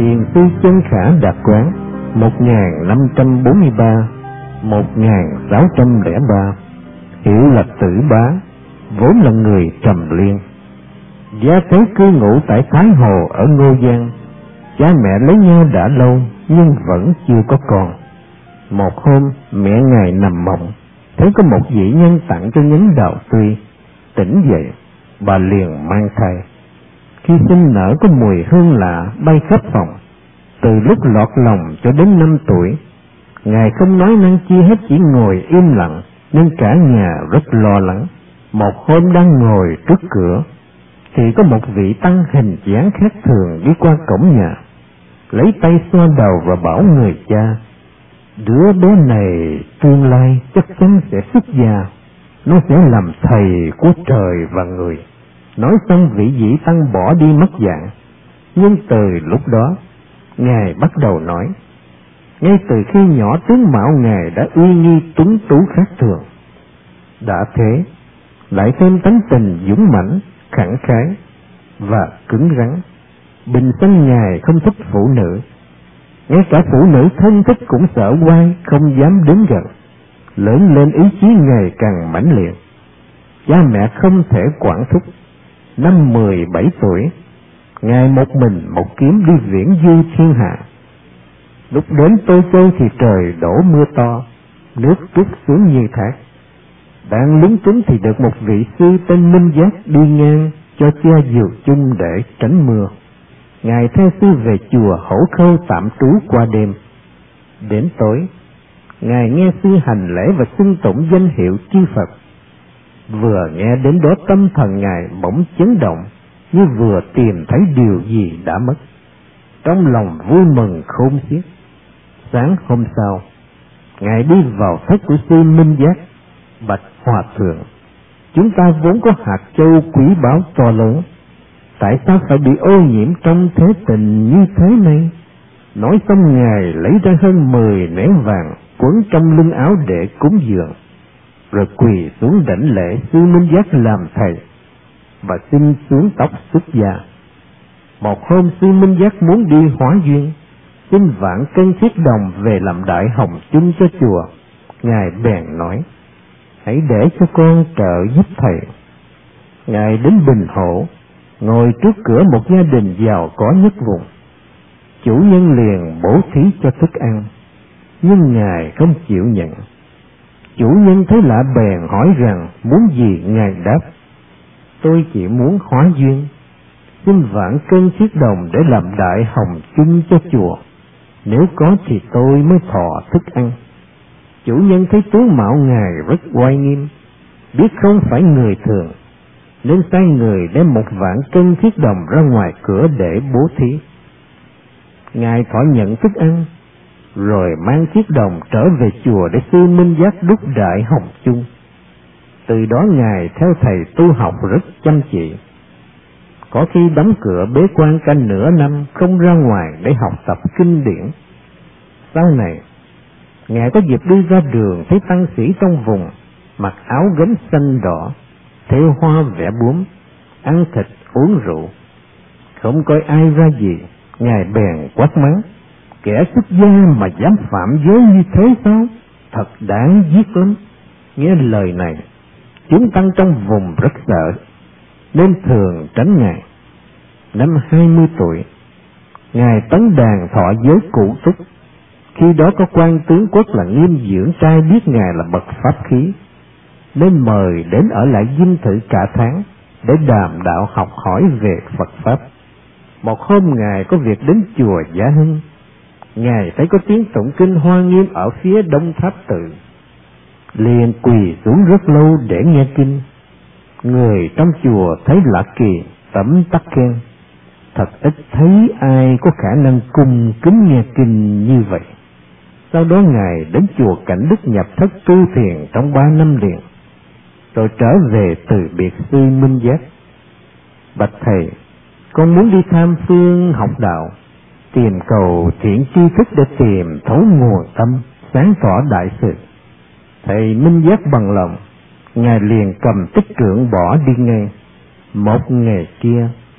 Thiền sư Chân Khả Đạt Quán 1543-1603, hiệu là Tử Bá, vốn là người Trầm Liên. Gia Thế cư ngụ tại Thái Hồ ở Ngô Giang. Cha mẹ lấy nhau đã lâu nhưng vẫn chưa có con. Một hôm mẹ ngài nằm mộng, thấy có một vị nhân tặng cho nhánh đào tươi. Tỉnh dậy, bà liền mang thai. Khi sinh nở có mùi hương lạ bay khắp phòng. Từ lúc lọt lòng cho đến 5 tuổi, ngài không nói năng chi hết, chỉ ngồi im lặng, nên cả nhà rất lo lắng. Một hôm đang ngồi trước cửa, thì có một vị tăng hình dáng khác thường đi qua cổng nhà, lấy tay xoa đầu và bảo người cha: đứa bé này tương lai chắc chắn sẽ xuất gia, nó sẽ làm thầy của trời và người. Nói xong vị dĩ tăng bỏ đi mất dạng. Nhưng từ lúc đó ngài bắt đầu nói. Ngay từ khi nhỏ, tướng mạo ngài đã uy nghi tuấn tú khác thường. Đã thế lại thêm tánh tình dũng mãnh, khẳng khái và cứng rắn. Bình sinh ngài không thích phụ nữ, ngay cả phụ nữ thân thích cũng sợ quay, không dám đến gần. Lớn lên ý chí ngày càng mãnh liệt, cha mẹ không thể quản thúc. Năm 17 tuổi, ngài một mình một kiếm đi viễn du thiên hạ. Lúc đến Tô Châu thì trời đổ mưa to, nước trút xuống như thác. Đang lúng túng thì được một vị sư tên Minh Giác đi ngang, cho cha dìu chung để tránh mưa. Ngài theo sư về chùa Hổ Khâu tạm trú qua đêm. Đến tối, ngài nghe sư hành lễ và xưng tụng danh hiệu chư Phật. Vừa nghe đến đó tâm thần ngài bỗng chấn động, như vừa tìm thấy điều gì đã mất. Trong lòng vui mừng khôn xiết. Sáng hôm sau, ngài đi vào thất của sư Minh Giác, bạch hòa thượng: chúng ta vốn có hạt châu quý báu to lớn, tại sao phải bị ô nhiễm trong thế tình như thế này? Nói xong ngài lấy ra hơn 10 nén vàng quấn trong lưng áo để cúng dường, rồi quỳ xuống đảnh lễ sư Minh Giác làm thầy và xin xuống tóc xuất gia. Một hôm sư Minh Giác muốn đi hóa duyên, xin vạn cân thiết đồng về làm đại hồng chung cho chùa. Ngài bèn nói: hãy để cho con trợ giúp thầy. Ngài đến Bình Hổ, ngồi trước cửa một gia đình giàu có nhất vùng. Chủ nhân liền bố thí cho thức ăn, nhưng ngài không chịu nhận. Chủ nhân thấy lạ bèn hỏi rằng muốn gì. Ngài đáp: tôi chỉ muốn hóa duyên, xin vạn cân thiết đồng để làm đại hồng chung cho chùa, nếu có thì tôi mới thọ thức ăn. Chủ nhân thấy tướng mạo ngài rất oai nghiêm, biết không phải người thường, nên sai người đem 1 vạn cân thiết đồng ra ngoài cửa để bố thí. Ngài thọ nhận thức ăn, rồi mang thiết đồng trở về chùa để sư Minh Giác đúc đại hồng chung. Từ đó ngài theo thầy tu học rất chăm chỉ, có khi đóng cửa bế quan cả nửa năm không ra ngoài để học tập kinh điển. Sau này ngài có dịp đi ra đường, thấy tăng sĩ trong vùng mặc áo gấm xanh đỏ, thêu hoa vẽ bướm, ăn thịt uống rượu, không coi ai ra gì. Ngài bèn quát mắng: kẻ xuất gia mà dám phạm giới như thế sao? Thật đáng giết lắm. Nghe lời này, chúng tăng trong vùng rất sợ, nên thường tránh ngài. Năm 20 tuổi, ngài tấn đàn thọ giới cụ túc. Khi đó có quan tướng quốc là Nghiêm Dưỡng trai biết ngài là bậc pháp khí, nên mời đến ở lại dinh thự cả tháng để đàm đạo học hỏi về Phật pháp. Một hôm ngài có việc đến chùa Giả Hưng, ngài thấy có tiếng tụng kinh Hoa Nghiêm ở phía đông tháp tự, liền quỳ xuống rất lâu để nghe kinh. Người trong chùa thấy lạ kỳ, tấm tắc khen: thật ít thấy ai có khả năng cung kính nghe kinh như vậy. Sau đó ngài đến chùa Cảnh Đức nhập thất tu thiền trong 3 năm liền, rồi trở về từ biệt sư Minh Giác. Bạch thầy, con muốn đi tham phương học đạo, tìm cầu thiện tri thức để tìm thấu nguồn tâm, sáng tỏ đại sự. Thầy Minh Giác bằng lòng, ngài liền cầm tích trượng bỏ đi ngay. Một ngày kia,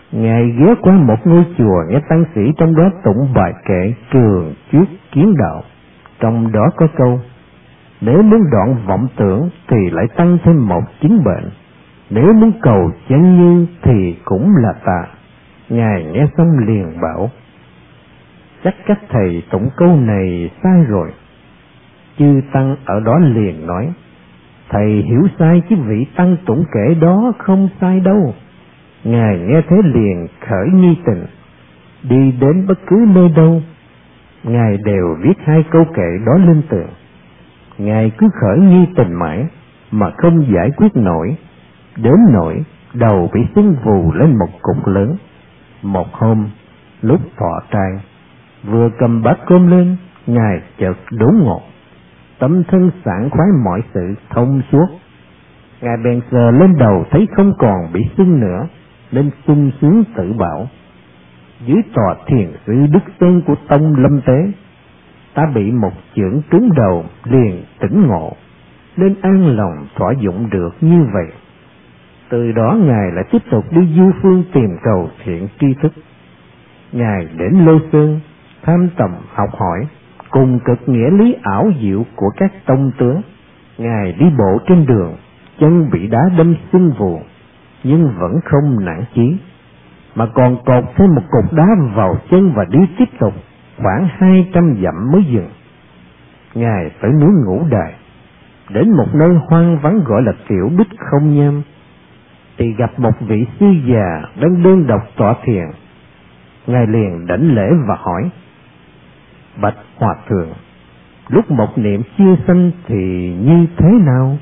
Ngài ghé qua một ngôi chùa nghe tăng sĩ trong đó tụng bài kệ Trường Chuyết Kiến Đạo. Trong đó có câu: nếu muốn đoạn vọng tưởng thì lại tăng thêm một chứng bệnh, nếu muốn cầu chân như thì cũng là tà. Ngài nghe xong liền bảo: chắc các thầy tụng câu này sai rồi. Chư tăng ở đó liền nói: thầy hiểu sai chứ vị tăng tụng kệ đó không sai đâu. Ngài nghe thế liền khởi nghi tình, đi đến bất cứ nơi đâu Ngài đều viết hai câu kệ đó lên tường. Ngài cứ khởi nghi tình mãi mà không giải quyết nổi, đến nỗi đầu bị sưng vù lên một cục lớn. Một hôm lúc thọ trai, vừa cầm bát cơm lên, Ngài chợt đốn ngột, tâm thân sảng khoái mọi sự thông suốt. Ngài bèn sờ lên đầu thấy không còn bị sưng nữa, nên sung sướng tự bảo: dưới tòa thiền sư Đức Sơn của tông Lâm Tế, ta bị một chưởng trúng đầu liền tỉnh ngộ, nên an lòng thỏa dụng được như vậy. Từ đó Ngài lại tiếp tục đi du phương tìm cầu thiện tri thức. Ngài đến Lô Sơn tham tầm học hỏi cùng cực nghĩa lý ảo diệu của các tông tướng. Ngài đi bộ trên đường, chân bị đá đâm sưng vù, nhưng vẫn không nản chí, mà còn cột thêm một cục đá vào chân và đi tiếp tục khoảng 200 dặm mới dừng. Ngài tới núi Ngũ Đài, đến một nơi hoang vắng gọi là Tiểu Bích Không Nham, thì gặp một vị sư già đang đơn độc tọa thiền. Ngài liền đảnh lễ và hỏi: bạch hòa thượng, lúc một niệm chưa sanh thì như thế nào?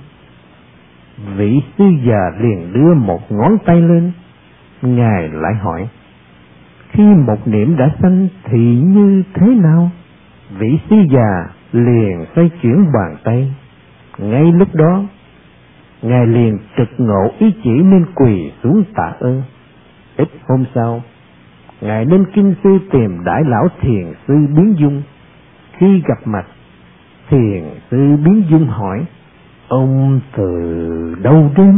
Vị sư già liền đưa một ngón tay lên. Ngài lại hỏi: khi một niệm đã sanh thì như thế nào? Vị sư già liền xoay chuyển bàn tay. Ngay lúc đó Ngài liền trực ngộ ý chỉ nên quỳ xuống tạ ơn. Ít hôm sau, Ngài đến kinh sư tìm đại lão thiền sư Biến Dung. Khi gặp mặt, thiền sư Biến Dung hỏi: ông từ đâu đến?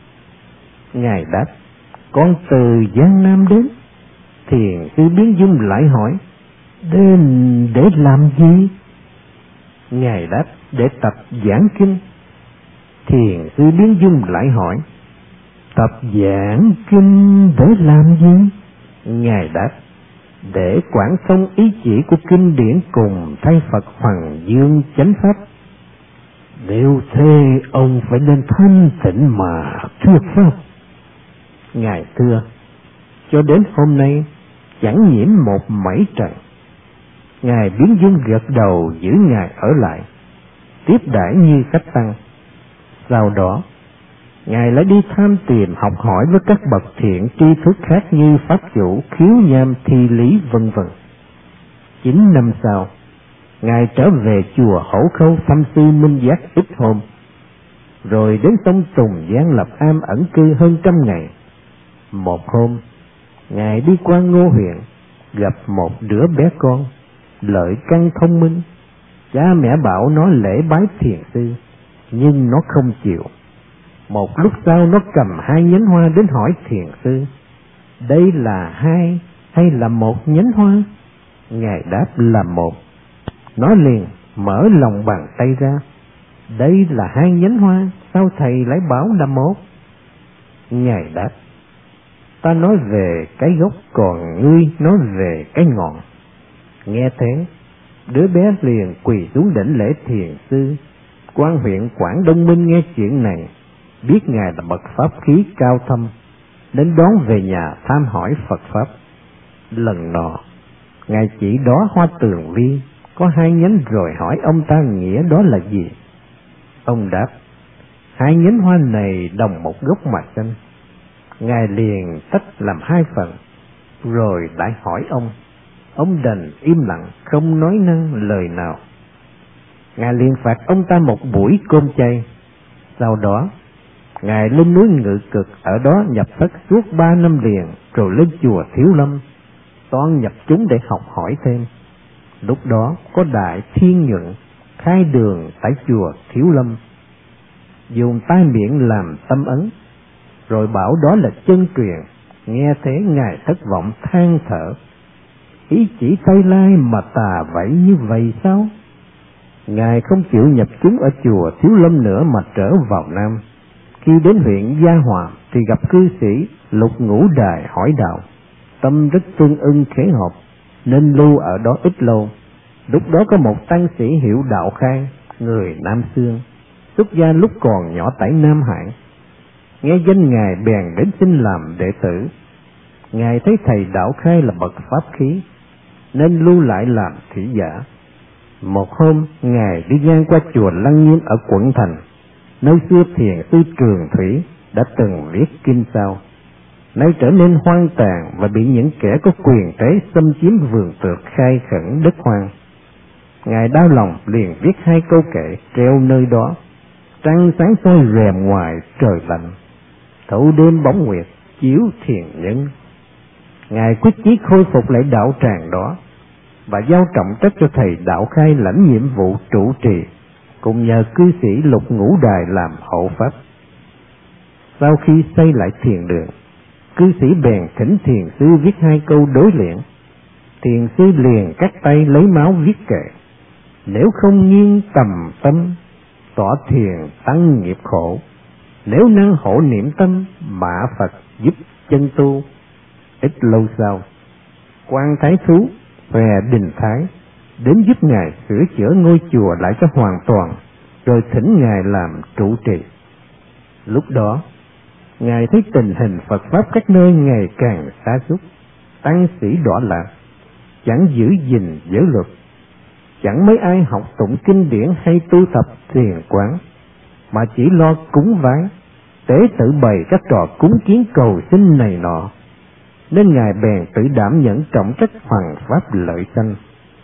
Ngài đáp: con từ Giang Nam đến. Thiền sư Biến Dung lại hỏi: đến để làm gì? Ngài đáp: để tập giảng kinh. Thiền sư Biến Dung lại hỏi: tập giảng kinh để làm gì? Ngài đáp: để quảng thông ý chỉ của kinh điển cùng thay Phật Hoàng Dương chánh pháp. Nếu thế ông phải nên thanh tịnh mà thuyết pháp. Ngài thưa: cho đến hôm nay chẳng nhiễm một mảy trần. Ngài Biến Dung gật đầu giữ Ngài ở lại, tiếp đãi như khách tăng. Sau đó Ngài lại đi tham tìm học hỏi với các bậc thiện tri thức khác như Pháp Chủ, Khiếu Nham, Thi Lý vân vân. 9 năm sau, Ngài trở về chùa Hổ Khâu thăm sư Minh Giác ít hôm, rồi đến sông Tùng Giang lập am ẩn cư hơn 100 ngày. Một hôm, Ngài đi qua Ngô huyện, gặp một đứa bé con, lợi căn thông minh. Cha mẹ bảo nó lễ bái thiền sư, nhưng nó không chịu. Một lúc sau nó cầm 2 nhánh hoa đến hỏi thiền sư: đây là 2 hay là 1 nhánh hoa? Ngài đáp là 1. Nó liền mở lòng bàn tay ra: đây là 2 nhánh hoa, sao thầy lại bảo là 1? Ngài đáp: ta nói về cái gốc, còn ngươi nói về cái ngọn. Nghe thế, đứa bé liền quỳ xuống đảnh lễ thiền sư. Quan huyện Quảng Đông Minh nghe chuyện này, biết Ngài là bậc pháp khí cao thâm, đến đón về nhà tham hỏi Phật pháp. Lần nọ, Ngài chỉ đóa hoa tường vi có 2 nhánh rồi hỏi ông ta nghĩa đó là gì. Ông đáp: 2 nhánh hoa này đồng một gốc mà xanh. Ngài liền tách làm 2 phần, rồi lại hỏi ông. Ông đành im lặng không nói năng lời nào. Ngài liền phạt ông ta một buổi cơm chay. Sau đó Ngài lên núi Ngự Cực, ở đó nhập thất suốt 3 năm liền, rồi lên chùa Thiếu Lâm toan nhập chúng để học hỏi thêm. Lúc đó có Đại Thiên Nhuận khai đường tại chùa Thiếu Lâm, dùng tai miệng làm tâm ấn, rồi bảo đó là chân truyền, Nghe thế Ngài thất vọng than thở: ý chỉ Tây Lai mà tà vậy như vậy sao? Ngài không chịu nhập chúng ở chùa Thiếu Lâm nữa mà trở vào Nam. Khi đến huyện Gia Hòa thì gặp cư sĩ Lục Ngũ Đài hỏi đạo, tâm rất tương ưng khế hợp nên lưu ở đó ít lâu. Lúc đó có một tăng sĩ hiệu Đạo Khai, người Nam Xương, xuất gia lúc còn nhỏ tại Nam Hải. Nghe danh Ngài bèn đến xin làm đệ tử. Ngài thấy thầy Đạo Khai là bậc pháp khí nên lưu lại làm thủy giả. Một hôm Ngài đi ngang qua chùa Lăng Nghiêm ở quận Thành, nơi xưa thiền sư Trường Thủy đã từng viết kinh sao, nay trở nên hoang tàn và bị những kẻ có quyền thế xâm chiếm vườn tược khai khẩn đất hoang. Ngài đau lòng liền viết 2 câu kệ treo nơi đó: trăng sáng soi rèm ngoài trời lạnh, thâu đêm bóng nguyệt chiếu thiền nhân. Ngài quyết chí khôi phục lại đạo tràng đó và giao trọng trách cho thầy Đạo Khai lãnh nhiệm vụ trụ trì, cùng nhờ cư sĩ Lục Ngũ Đài làm hộ pháp. Sau khi xây lại thiền đường, cư sĩ bèn thỉnh thiền sư viết 2 câu đối liễn. Thiền sư liền cắt tay lấy máu viết kệ: nếu không nghiêng tầm tâm, tỏ thiền tăng nghiệp khổ, nếu năng hộ niệm tâm, mạ Phật giúp chân tu. Ít lâu sau, Quan Thái Thú về Đình Thái đến giúp Ngài sửa chữa ngôi chùa lại cho hoàn toàn, rồi thỉnh Ngài làm trụ trì. Lúc đó Ngài thấy tình hình Phật pháp các nơi ngày càng sa sút, tăng sĩ đọa lạc, chẳng giữ gìn giới luật, chẳng mấy ai học tụng kinh điển hay tu tập thiền quán, mà chỉ lo cúng vái, tế tự bày các trò cúng kiến cầu xin này nọ. Nên Ngài bèn tự đảm nhận trọng trách hoằng pháp lợi sanh.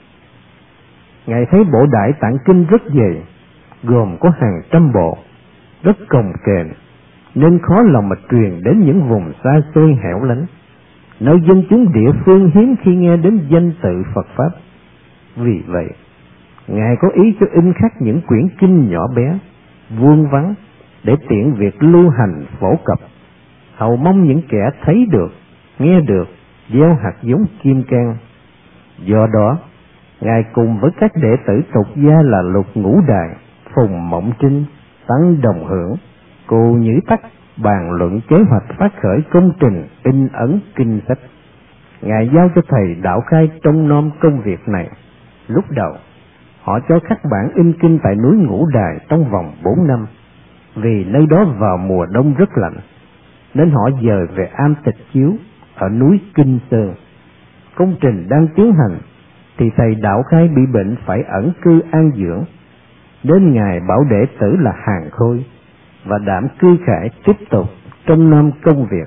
Ngài thấy bộ Đại Tạng Kinh rất dày, gồm có hàng trăm bộ, rất cồng kềnh, nên khó lòng mà truyền đến những vùng xa xôi hẻo lánh, nơi dân chúng địa phương hiếm khi nghe đến danh tự Phật pháp. Vì vậy, Ngài có ý cho in khắc những quyển kinh nhỏ bé, vuông vắn, để tiện việc lưu hành phổ cập, hầu mong những kẻ thấy được, nghe được, gieo hạt giống kim cang. Do đó, Ngài cùng với các đệ tử tục gia là Lục Ngũ Đài, Phùng Mộng Trinh, Tăng Đồng Hưởng, Cù Nhữ Tắc bàn luận kế hoạch phát khởi công trình in ấn kinh sách. Ngài giao cho thầy Đạo Khai trông nom công việc này. Lúc đầu, họ cho khắc bản in kinh tại núi Ngũ Đài trong vòng 4 năm, vì nơi đó vào mùa đông rất lạnh, nên họ dời về am tịch chiếu ở núi Kinh Sơn. Công trình đang tiến hành thì thầy Đạo Khai bị bệnh phải ẩn cư an dưỡng, nên Ngài bảo đệ tử là Hàng Khôi và Đảm Cư Khải tiếp tục trông nom công việc.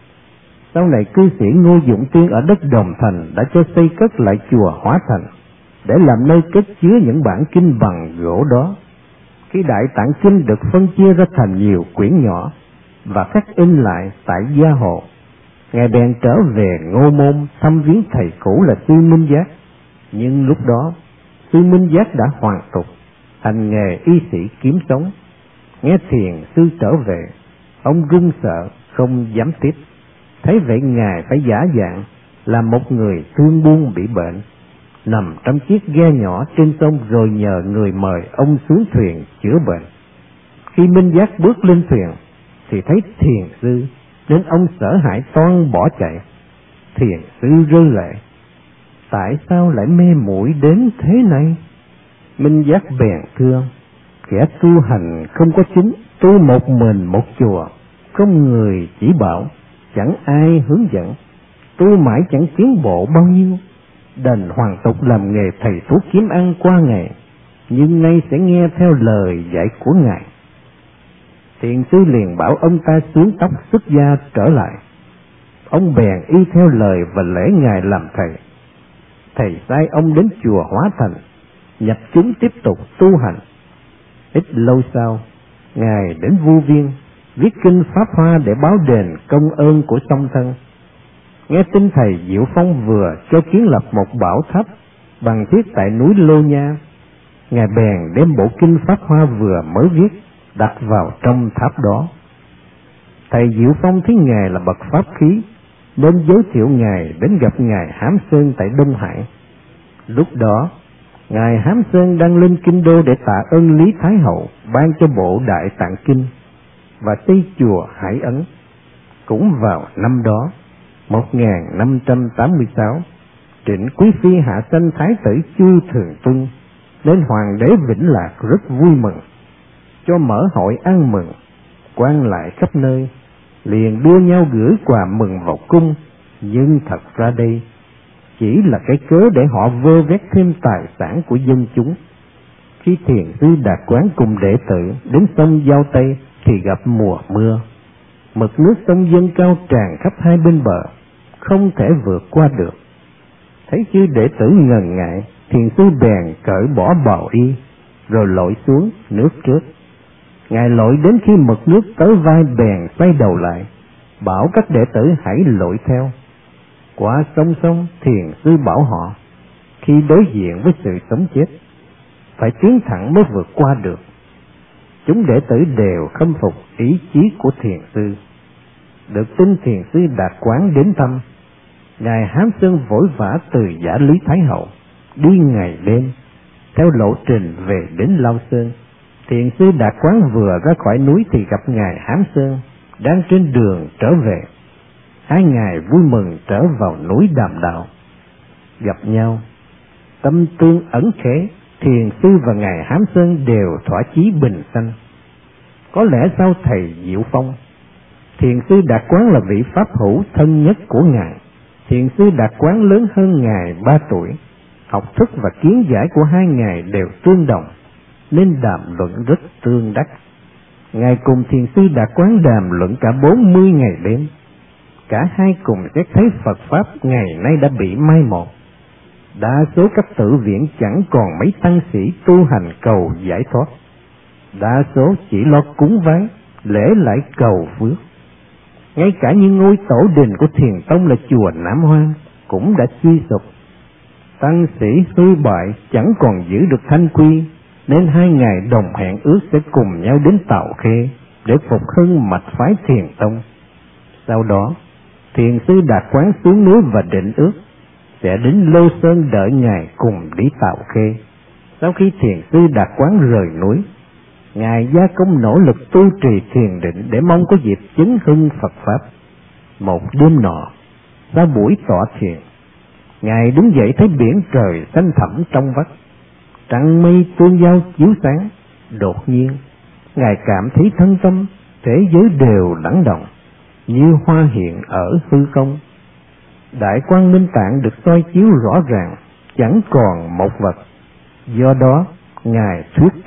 Sau này cư sĩ Ngô Dụng Tiên ở đất Đồng Thành đã cho xây cất lại chùa Hóa Thành để làm nơi cất chứa những bản kinh bằng gỗ đó. Khi Đại Tạng Kinh được phân chia ra thành nhiều quyển nhỏ và khắc in lại tại Gia Hộ, Ngài bèn trở về Ngô Môn thăm viếng thầy cũ là Sư Minh Giác. Nhưng lúc đó Sư Minh Giác đã hoàn tục, hành nghề y sĩ kiếm sống. Nghe thiền sư trở về, ông run sợ không dám tiếp. Thấy vậy Ngài phải giả dạng là một người thương buôn bị bệnh, nằm trong chiếc ghe nhỏ trên sông, rồi nhờ người mời ông xuống thuyền chữa bệnh. Khi Minh Giác bước lên thuyền thì thấy thiền sư, nên ông sợ hãi toan bỏ chạy. Thiền sư rơi lệ: tại sao lại mê muội đến thế này? Minh Giác bèn thưa: kẻ tu hành không có chính, tu một mình một chùa, không người chỉ bảo, chẳng ai hướng dẫn, tu mãi chẳng tiến bộ bao nhiêu, đành hoàn tục làm nghề thầy thuốc kiếm ăn qua ngày, nhưng nay sẽ nghe theo lời dạy của Ngài. Thiền sư liền bảo ông ta xuống tóc xuất gia trở lại. Ông bèn y theo lời và lễ Ngài làm thầy. Thầy sai ông đến chùa Hóa Thành, nhập chúng tiếp tục tu hành. Ít lâu sau, Ngài đến Vu Viên, viết kinh Pháp Hoa để báo đền công ơn của song thân. Nghe tin thầy Diệu Phong vừa cho kiến lập một bảo tháp bằng thiết tại núi Lô Nha, Ngài bèn đem bộ kinh Pháp Hoa vừa mới viết đặt vào trong tháp đó. Thầy Diệu Phong thấy Ngài là bậc pháp khí, nên giới thiệu Ngài đến gặp Ngài Hám Sơn tại Đông Hải. Lúc đó, Ngài Hám Sơn đang lên kinh đô để tạ ơn Lý Thái Hậu ban cho bộ Đại Tạng Kinh và xây chùa Hải Ấn. Cũng vào năm đó, 1586, Trịnh Quý Phi hạ sanh Thái tử Chu Thường Tuân, nên Hoàng đế Vĩnh Lạc rất vui mừng, cho mở hội ăn mừng, quan lại khắp nơi liền đua nhau gửi quà mừng vào cung. Nhưng thật ra đây chỉ là cái cớ để họ vơ vét thêm tài sản của dân chúng. Khi thiền sư Đạt Quán cùng đệ tử đến sông Giao Tây thì gặp mùa mưa, mực nước sông dâng cao tràn khắp hai bên bờ, không thể vượt qua được. Thấy chư đệ tử ngần ngại, thiền sư bèn cởi bỏ bào y rồi lội xuống nước trước. Ngài lội đến khi mực nước tới vai bèn xoay đầu lại, bảo các đệ tử hãy lội theo. Qua sông xong, thiền sư bảo họ, khi đối diện với sự sống chết, phải tiến thẳng mới vượt qua được. Chúng đệ tử đều khâm phục ý chí của thiền sư. Được tin thiền sư Đạt Quán đến thăm, Ngài Hám Sơn vội vã từ giả Lý Thái Hậu, đi ngày đêm theo lộ trình về đến Lao Sơn. Thiền sư Đạt Quán vừa ra khỏi núi thì gặp Ngài Hám Sơn đang trên đường trở về. Hai ngài vui mừng trở vào núi đàm đạo. Gặp nhau, tâm tương ẩn khế, thiền sư và Ngài Hám Sơn đều thỏa chí bình sanh. Có lẽ sau thầy Diệu Phong, thiền sư Đạt Quán là vị pháp hữu thân nhất của Ngài. Thiền sư Đạt Quán lớn hơn Ngài 3 tuổi, học thức và kiến giải của hai ngài đều tương đồng, nên đàm luận rất tương đắc. Ngài cùng thiền sư Đạt Quán đàm luận cả 40 ngày đêm. Cả hai cùng xét thấy Phật Pháp ngày nay đã bị mai một. Đa số các tử viện chẳng còn mấy tăng sĩ tu hành cầu giải thoát. Đa số chỉ lo cúng vái, lễ lại cầu phước. Ngay cả những ngôi tổ đình của Thiền Tông là chùa Nam Hoa cũng đã suy sụp. Tăng sĩ hư bại chẳng còn giữ được thanh quy, nên hai ngài đồng hẹn ước sẽ cùng nhau đến Tào Khê để phục hưng mạch phái Thiền Tông. Sau đó, thiền sư Đạt Quán xuống núi và định ước sẽ đến Lô Sơn đợi ngài cùng đi Tào Khê. Sau khi thiền sư Đạt Quán rời núi, ngài gia công nỗ lực tu trì thiền định để mong có dịp chứng hưng Phật Pháp. Một đêm nọ, sau buổi tọa thiền, ngài đứng dậy thấy biển trời xanh thẳm trong vắt, trăng mây tương giao chiếu sáng. Đột nhiên, ngài cảm thấy thân tâm thế giới đều lắng động, như hoa hiện ở hư không. Đại quang minh tạng được soi chiếu rõ ràng, chẳng còn một vật. Do đó ngài thuyết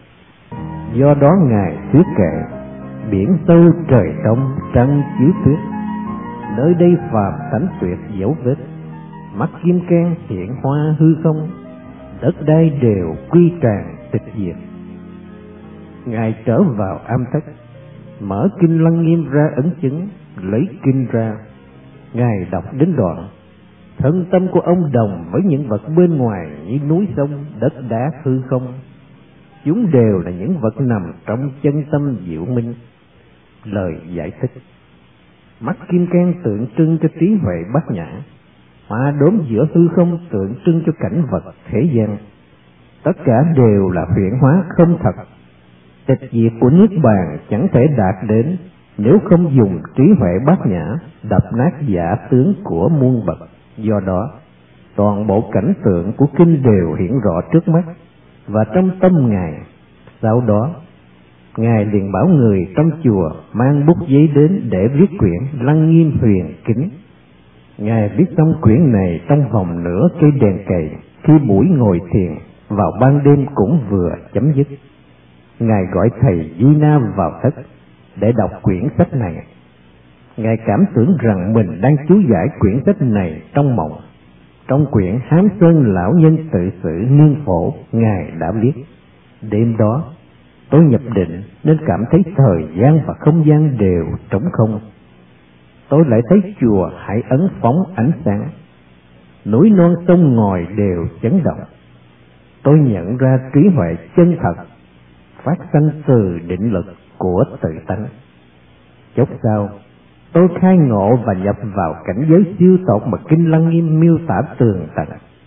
kệ, biển sâu trời đông trăng chiếu tuyết, nơi đây phàm tánh tuyệt dấu vết. Mắt kim cang hiện hoa hư không, đất đai đều quy tràng tịch diệt. Ngài trở vào am thất, mở kinh Lăng Nghiêm ra ấn chứng, lấy kinh ra. Ngài đọc đến đoạn: thân tâm của ông đồng với những vật bên ngoài như núi sông, đất đá hư không. Chúng đều là những vật nằm trong chân tâm diệu minh. Lời giải thích: mắt kim cang tượng trưng cho trí huệ bát nhã, hoa đốm giữa hư không tượng trưng cho cảnh vật thế gian. Tất cả đều là huyễn hóa không thật. Tịch diệt của Niết Bàn chẳng thể đạt đến nếu không dùng trí huệ bát nhã đập nát giả tướng của muôn vật. Do đó, toàn bộ cảnh tượng của kinh đều hiện rõ trước mắt và trong tâm ngài. Sau đó, ngài liền bảo người trong chùa mang bút giấy đến để viết quyển Lăng Nghiêm Huyền Kính. Ngài viết xong quyển này trong vòng nửa cây đèn cầy, khi buổi ngồi thiền vào ban đêm cũng vừa chấm dứt. Ngài gọi thầy Di Na vào thất để đọc quyển sách này. Ngài cảm tưởng rằng mình đang chú giải quyển sách này trong mộng. Trong quyển Hám Sơn Lão Nhân Tự Sự Niên Phổ, ngài đã viết: đêm đó tôi nhập định nên cảm thấy thời gian và không gian đều trống không. Tôi lại thấy chùa Hải Ấn phóng ánh sáng, núi non sông ngòi đều chấn động. Tôi nhận ra trí huệ chân thật phát sanh từ định lực của tự tánh. Chốc sau, tôi khai ngộ và nhập vào cảnh giới siêu tột mà Kinh Lăng Nghiêm miêu tả tường tận.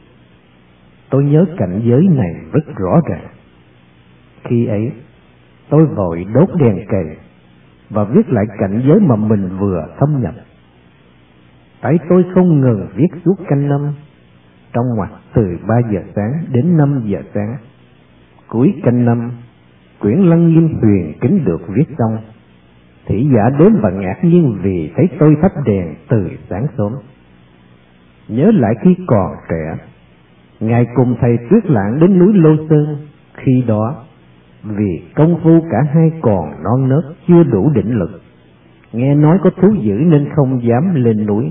Tôi nhớ cảnh giới này rất rõ ràng. Khi ấy, tôi vội đốt đèn cầy và viết lại cảnh giới mà mình vừa thâm nhập. Tay tôi không ngừng viết suốt canh năm, trong ngoặc từ 3 giờ sáng đến 5 giờ sáng. Cuối canh năm, quyển Lăng Nghiêm huyền kính được viết xong. Thị giả đến và ngạc nhiên vì thấy tôi thắp đèn từ sáng sớm. Nhớ lại khi còn trẻ, Ngài cùng thầy Tuyết Lãng đến núi Lô Sơn. Khi đó, vì công phu cả hai còn non nớt, chưa đủ định lực, nghe nói có thú dữ nên không dám lên núi.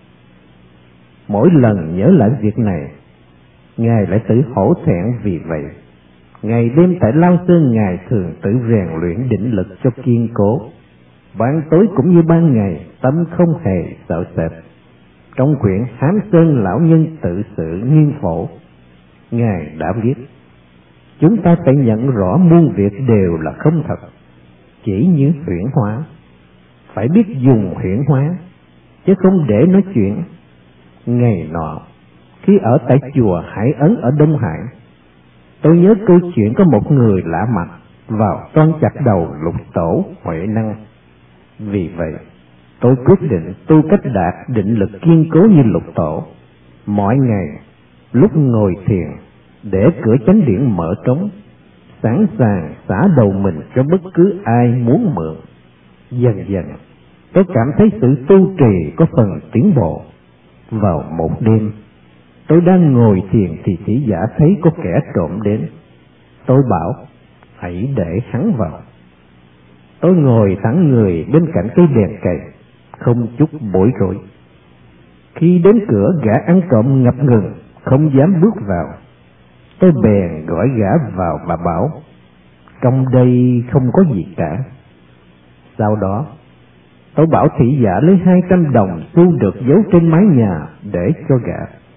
Mỗi lần nhớ lại việc này, Ngài lại tự hổ thẹn vì vậy. Ngày đêm tại Lao Sơn, Ngài thường tự rèn luyện định lực cho kiên cố. Ban tối cũng như ban ngày, tâm không hề sợ sệt. Trong quyển Hám Sơn Lão Nhân Tự Sự Nghiên Phổ, Ngài đã viết: chúng ta phải nhận rõ muôn việc đều là không thật, chỉ như huyễn hóa. Phải biết dùng huyễn hóa, chứ không để nói chuyện. Ngày nọ, khi ở tại chùa Hải Ấn ở Đông Hải, tôi nhớ câu chuyện có một người lạ mặt vào toan chặt đầu Lục Tổ Huệ Năng. Vì vậy, tôi quyết định tu cách đạt định lực kiên cố như Lục Tổ. Mỗi ngày, lúc ngồi thiền, để cửa chánh điện mở trống, sẵn sàng xả đầu mình cho bất cứ ai muốn mượn. Dần dần, tôi cảm thấy sự tu trì có phần tiến bộ. Vào một đêm, tôi đang ngồi thiền thì thị giả thấy có kẻ trộm đến. Tôi bảo, hãy để hắn vào. Tôi ngồi thẳng người bên cạnh cây đèn cầy, không chút bối rối. Khi đến cửa, gã ăn trộm ngập ngừng, không dám bước vào. Tôi bèn gọi gã vào và bảo, trong đây không có gì cả. Sau đó, tôi bảo thị giả lấy 200 đồng xu được giấu trên mái nhà để cho gã.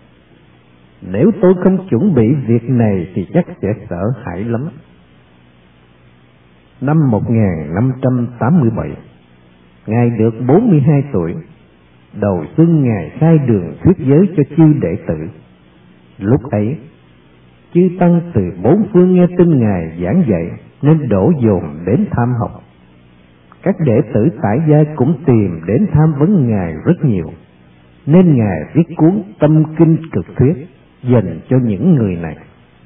Nếu tôi không chuẩn bị việc này thì chắc sẽ sợ hãi lắm. Năm 1587, Ngài được 42 tuổi. Đầu xuân Ngài khai đường thuyết giới cho chư đệ tử. Lúc ấy, chư tăng từ bốn phương nghe tin Ngài giảng dạy nên đổ dồn đến tham học. Các đệ tử tại gia cũng tìm đến tham vấn Ngài rất nhiều, nên Ngài viết cuốn Tâm Kinh Cực Thuyết dành cho những người này.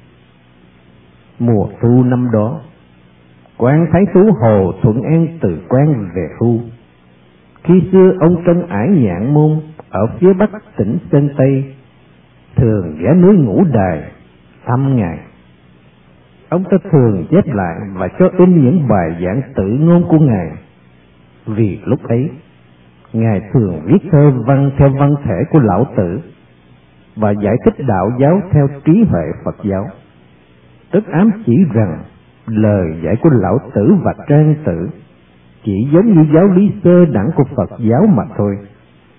Mùa thu năm đó, quan Thái Thú Hồ Thuận An từ quan về hưu. Khi xưa ông trong ải Nhạn Môn ở phía bắc tỉnh Sơn Tây, thường ghé núi Ngũ Đài thăm Ngài. Ông ta thường chép lại và cho in những bài giảng tự ngôn của Ngài. Vì lúc ấy, Ngài thường viết thơ văn theo văn thể của Lão Tử và giải thích đạo giáo theo trí huệ Phật giáo. Tức ám chỉ rằng lời dạy của Lão Tử và Trang Tử chỉ giống như giáo lý sơ đẳng của Phật giáo mà thôi.